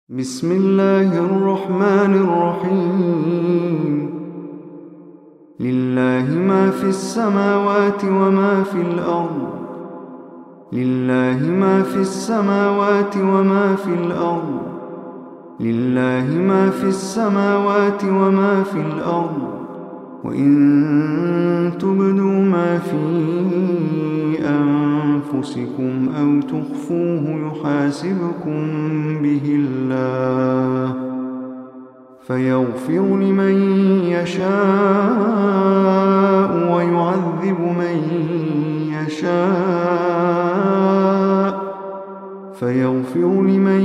بسم الله الرحمن الرحيم. لله ما في السماوات وما في الأرض. لله ما في السماوات وما في الأرض. لله ما في السماوات وما في الأرض. وإن تبدوا ما في أنفسكم أو تخفوه يحاسبكم به الله فيغفر لمن يشاء ويعذب من يشاء فيغفر لمن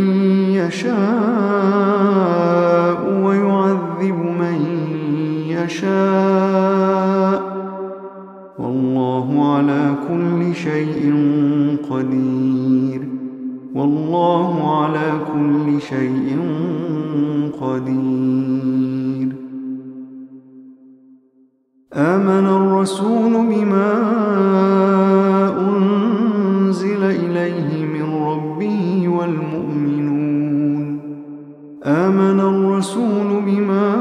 يشاء ويعذب من يشاء والله على كل شيء قدير. والله على كل شيء قدير. آمن الرسول بما أنزل إليه من ربه والمؤمنون. آمن الرسول بما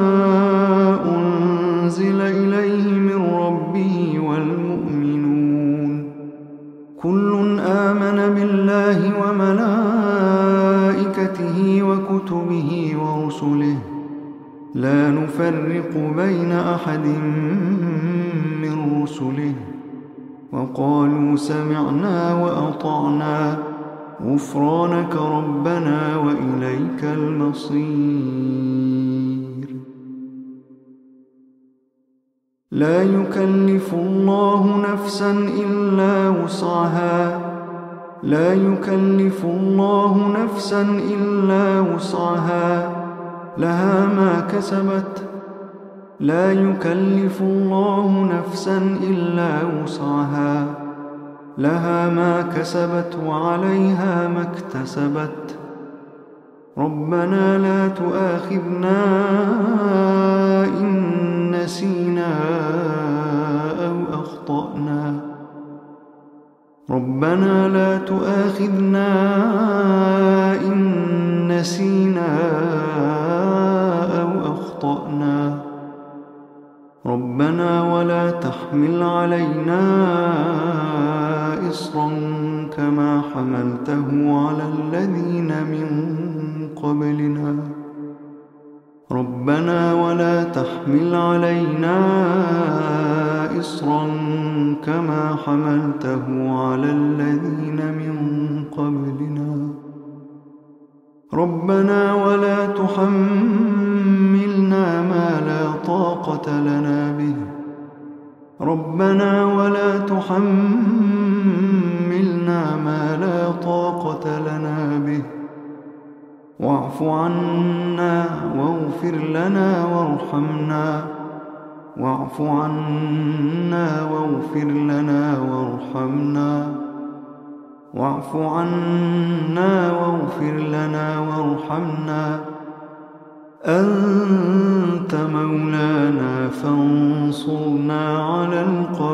أنزل إليه من ربه والمؤمنون كل آمن بالله وملائكته وكتبه ورسله لا نفرق بين أحد من رسله وقالوا سمعنا وأطعنا غفرانك ربنا وإليك المصير. لا يكلف الله نفسا إلا وسعها. لا يكلف الله نفسا إلا وسعها لها ما كسبت. لا يكلف الله نفسا إلا وسعها لها ما كسبت وعليها ما اكتسبت. ربنا لا تؤاخذنا إن نسينا أو أخطأنا. ربنا لا تؤاخذنا إن نسينا أو أخطأنا. ربنا ولا تحمل علينا إصرا كما حملته على الذين من قبلنا. ربنا ولا تحمل علينا إصرا كما حملته على الذين من قبلنا. ربنا ولا تحملنا ما لا طاقة لنا به. ربنا ولا تحملنا ما لا طاقة لنا به. واعف عنا واغفر لنا وارحمنا. واعف عنا واغفر لنا وارحمنا. واعف عنا واغفر لنا وارحمنا. أنت مولانا فانصرنا على القوم